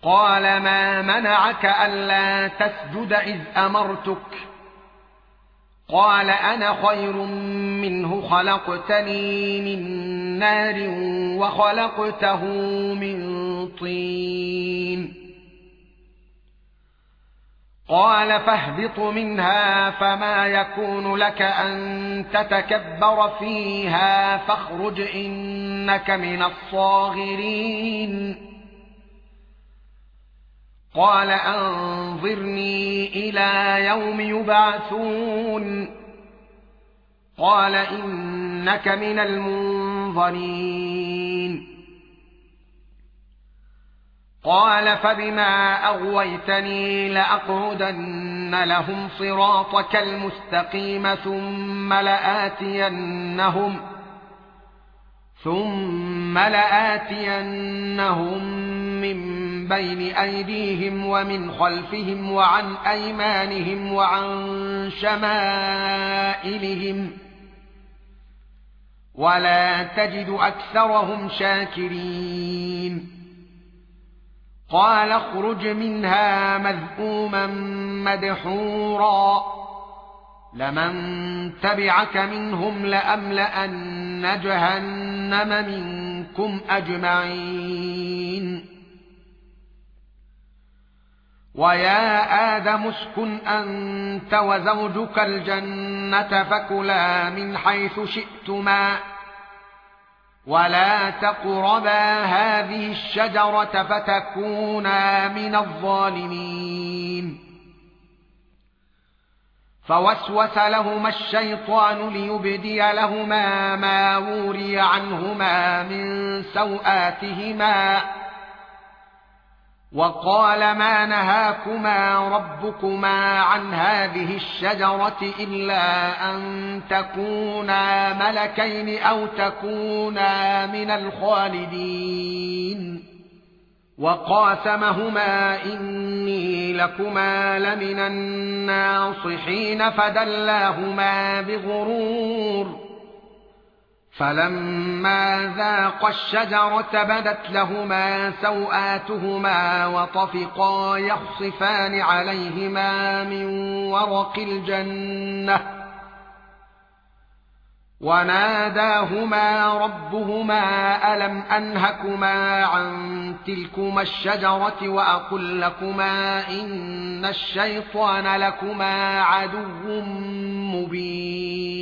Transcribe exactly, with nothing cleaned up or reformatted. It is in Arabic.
قال ما منعك ألا تسجد إذ أمرتك قال أنا خير منه خلقتني من نار وخلقته من طين قال فاهبط منها فما يكون لك أن تتكبر فيها فاخرج إنك من الصاغرين قال أنظرني إلى يوم يبعثون قال إنك من المنظرين قال فبما أغويتني لأقعدن لهم صراطك المستقيم ثم لآتينهم ثم لآتينهم من بين أيديهم ومن خلفهم وعن أيمانهم وعن شمائلهم ولا تجد أكثرهم شاكرين قال اخرج منها مذءوما مدحورا لمن تبعك منهم لأملأن جهنم منكم أجمعين ويا آدم اسكن أنت وزوجك الجنة فكلا من حيث شئتما ولا تقربا هذه الشجرة فتكونا من الظالمين فوسوس لهما الشيطان ليبدي لهما ما وري عنهما من سوآتهما وقال ما نهاكما ربكما عن هذه الشجرة إلا أن تكونا ملكين أو تكونا من الخالدين وقاسمهما إني لكما لمن الناصحين فدلاهما بغرور فلما ذاقا الشجرة بدت لهما سوآتهما وطفقا يخصفان عليهما من ورق الجنة وناداهما ربهما ألم أنهكما عن تلكما الشجرة وأقل لكما إن الشيطان لكما عدو مبين